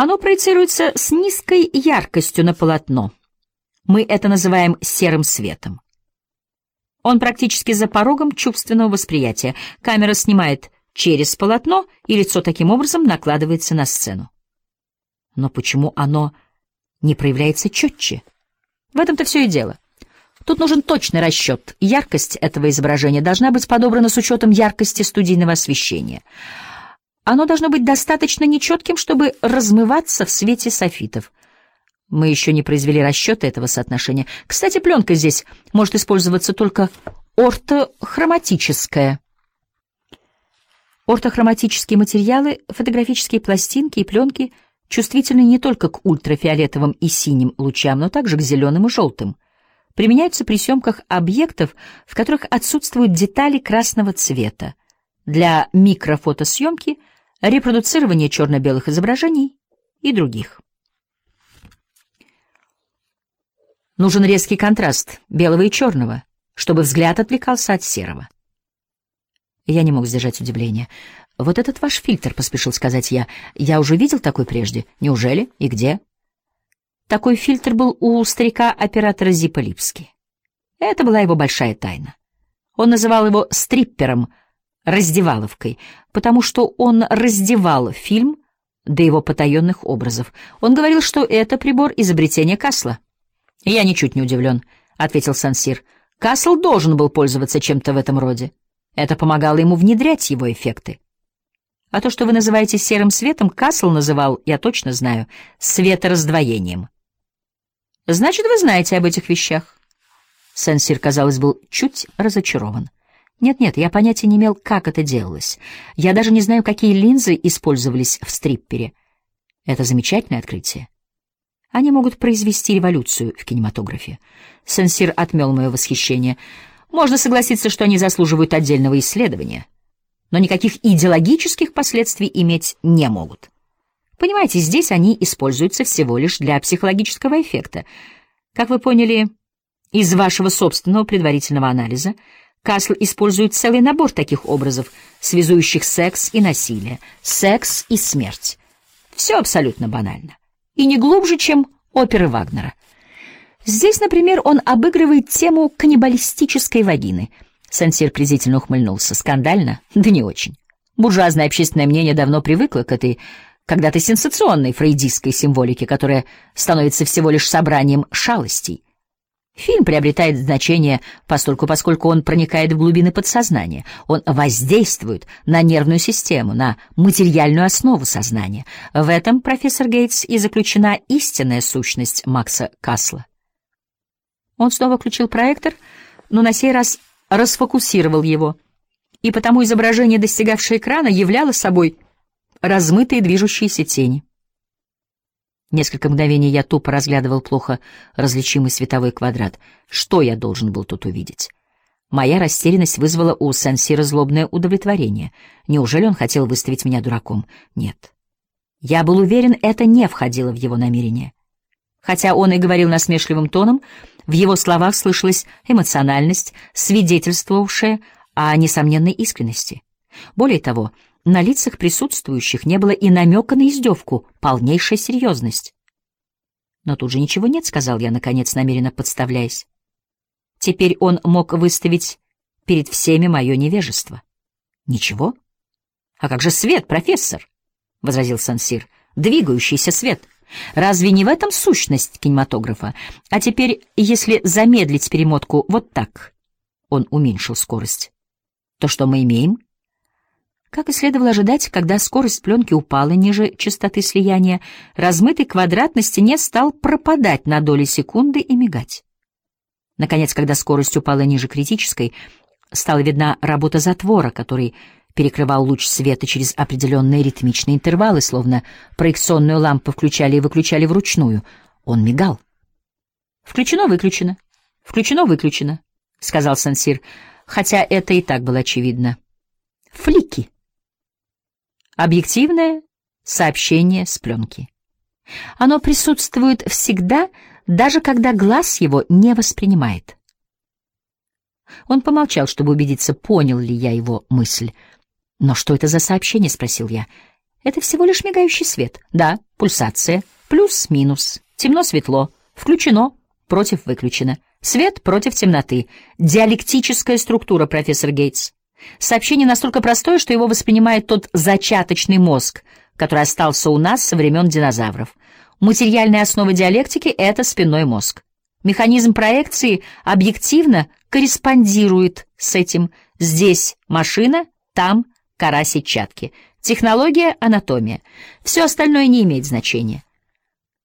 Оно проецируется с низкой яркостью на полотно. Мы это называем серым светом. Он практически за порогом чувственного восприятия. Камера снимает через полотно, и лицо таким образом накладывается на сцену. Но почему оно не проявляется четче? В этом-то все и дело. Тут нужен точный расчет. Яркость этого изображения должна быть подобрана с учетом яркости студийного освещения. Оно должно быть достаточно нечетким, чтобы размываться в свете софитов. Мы еще не произвели расчеты этого соотношения. Кстати, пленка здесь может использоваться только ортохроматическая. Ортохроматические материалы, фотографические пластинки и пленки чувствительны не только к ультрафиолетовым и синим лучам, но также к зеленым и желтым. Применяются при съемках объектов, в которых отсутствуют детали красного цвета, для микрофотосъемки, репродуцирования черно-белых изображений и других. Нужен резкий контраст белого и черного, чтобы взгляд отвлекался от серого. Я не мог сдержать удивления. «Вот этот ваш фильтр», — поспешил сказать я. «Я уже видел такой прежде. Неужели? И где?» Такой фильтр был у старика-оператора Зиппа Липски. Это была его большая тайна. Он называл его стриппером, раздеваловкой, потому что он раздевал фильм до его потаенных образов. Он говорил, что это прибор изобретения Касла. «Я ничуть не удивлен», — ответил Сансир. «Касл должен был пользоваться чем-то в этом роде. Это помогало ему внедрять его эффекты. А то, что вы называете серым светом, Касл называл, я точно знаю, светораздвоением». «Значит, вы знаете об этих вещах?» Сансир, казалось, был чуть разочарован. «Нет-нет, я понятия не имел, как это делалось. Я даже не знаю, какие линзы использовались в стриппере. Это замечательное открытие. Они могут произвести революцию в кинематографе». Сансир отмел мое восхищение. «Можно согласиться, что они заслуживают отдельного исследования, но никаких идеологических последствий иметь не могут. Понимаете, здесь они используются всего лишь для психологического эффекта. Как вы поняли из вашего собственного предварительного анализа, Касл использует целый набор таких образов, связующих секс и насилие, секс и смерть. Все абсолютно банально. И не глубже, чем оперы Вагнера. Здесь, например, он обыгрывает тему каннибалистической вагины». Сансир презрительно ухмыльнулся. «Скандально? Да не очень. Буржуазное общественное мнение давно привыкло к этой когда-то сенсационной фрейдистской символике, которая становится всего лишь собранием шалостей. Фильм приобретает значение поскольку он проникает в глубины подсознания. Он воздействует на нервную систему, на материальную основу сознания. В этом, профессор Гейтс, и заключена истинная сущность Макса Касла». Он снова включил проектор, но на сей раз расфокусировал его, и потому изображение, достигавшее экрана, являло собой размытые движущиеся тени. Несколько мгновений я тупо разглядывал плохо различимый световой квадрат. Что я должен был тут увидеть? Моя растерянность вызвала у Сансира злобное удовлетворение. Неужели он хотел выставить меня дураком? Нет. Я был уверен, это не входило в его намерение. Хотя он и говорил насмешливым тоном, в его словах слышалась эмоциональность, свидетельствовавшая о несомненной искренности. Более того, на лицах присутствующих не было и намека на издевку, полнейшая серьезность. «Но тут же ничего нет», — сказал я, наконец, намеренно подставляясь. Теперь он мог выставить перед всеми мое невежество. «Ничего? А как же свет, профессор?» — возразил Сансир. «Двигающийся свет. Разве не в этом сущность кинематографа? А теперь, если замедлить перемотку вот так», — он уменьшил скорость, — «то что мы имеем?» Как и следовало ожидать, когда скорость пленки упала ниже частоты слияния, размытый квадрат на стене стал пропадать на доли секунды и мигать. Наконец, когда скорость упала ниже критической, стала видна работа затвора, который перекрывал луч света через определенные ритмичные интервалы, словно проекционную лампу включали и выключали вручную. Он мигал. «Включено-выключено, включено-выключено», — сказал Сансир, хотя это и так было очевидно. «Флики». Объективное сообщение с пленки. Оно присутствует всегда, даже когда глаз его не воспринимает. Он помолчал, чтобы убедиться, понял ли я его мысль. «Но что это за сообщение?» — спросил я. Это всего лишь мигающий свет. Да, пульсация. Плюс-минус. Темно-светло. Включено. Против-выключено. Свет против темноты. Диалектическая структура, профессор Гейтс. Сообщение настолько простое, что его воспринимает тот зачаточный мозг, который остался у нас со времен динозавров. Материальная основа диалектики — это спинной мозг. Механизм проекции объективно корреспондирует с этим. Здесь машина, там кора сетчатки. Технология, анатомия. Все остальное не имеет значения.